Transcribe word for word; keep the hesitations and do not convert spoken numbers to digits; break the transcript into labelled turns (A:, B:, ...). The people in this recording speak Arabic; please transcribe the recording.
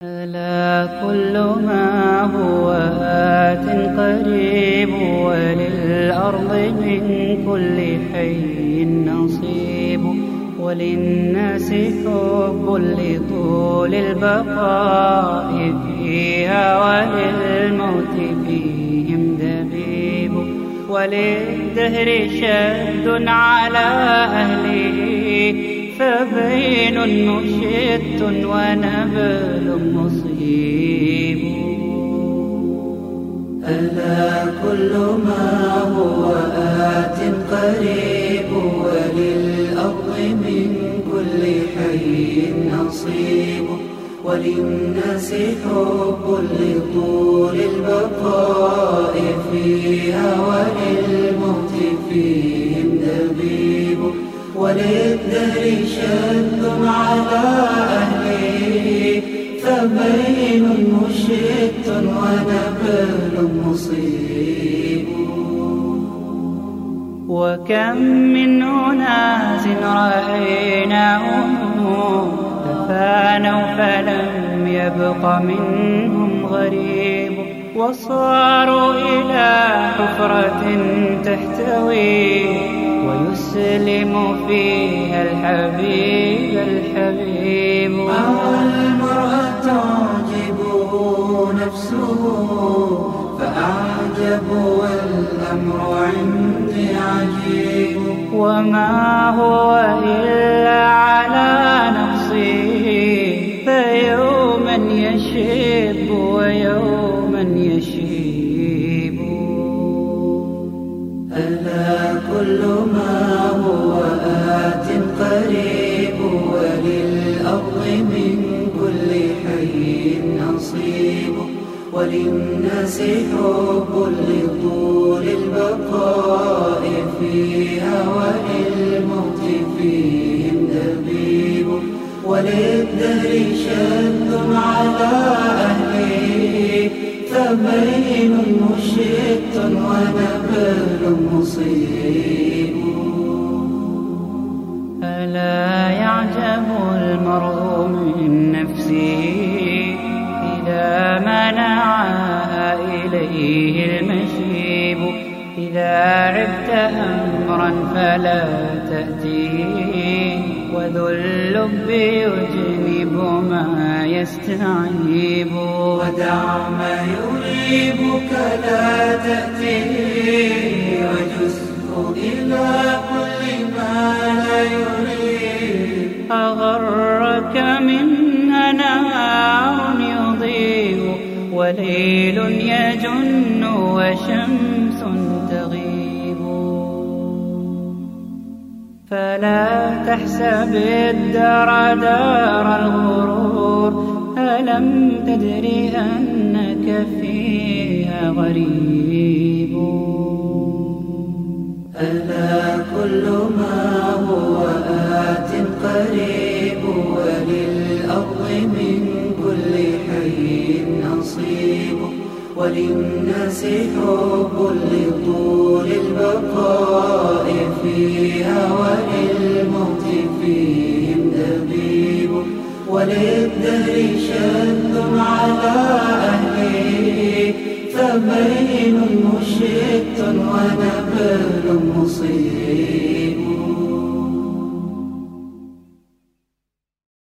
A: ألا كل ما هو آت قريب، وللأرض من كل حي نصيب، وللناس حب لطول البقاء فيها، وللموت فيهم دبيب، وللدهر شد على أهله، فبين مشت ونبل مصيب.
B: ألا كل ما هو آت قريب، وللأرض من كل حي نصيب، وللناس حب لطول البقاء فيها، وللموت فيهم دبيب، وللدهر شد على أهله، فبين مشت ونبل مصيب.
A: وكم من أناس رأيناهم تفانوا فلم يبق منهم غريب، وصاروا إلى حفرة تحتوي، ويسلم فيها الحبيب الحبيب.
B: أرى المرء تعجبه نفسه، فأعجب والأمر عندي عجيب،
A: وما هو إلا على نقصه، فيوما يشيب ويوما يشيب.
B: ألا كل ما هو آت قريب، وللأرض من كل حي نصيب، وللناس حب لطول البقاء فيها، وللموت فيهم دبيب، وللدهر شد على أهله، فبين مشت ونبل مصيب.
A: ألا يعجب المرء من نفسه إذا منعها إليه المشيب، إذا عبت أمرا فلا تأتيه، وذو اللب يجنب ما يستعيب.
B: ودع ما يريبك لا تأتيه، وجزه إلى كل ما لا يريب.
A: أغرك منها نهار يضيء، وليل يجن وشمس تغيب، فلا تحسب الدار دار الغرور، ألم تدري أنك فيها غريب.
B: ألا كل ما هو آت قريب، وللأرض من كل حي نصيب، وللناس حب لطول البقاء فيها، وللموت فيهم دبيب، وللدهر شد على أهله، فبين مشت ونبل مصيب.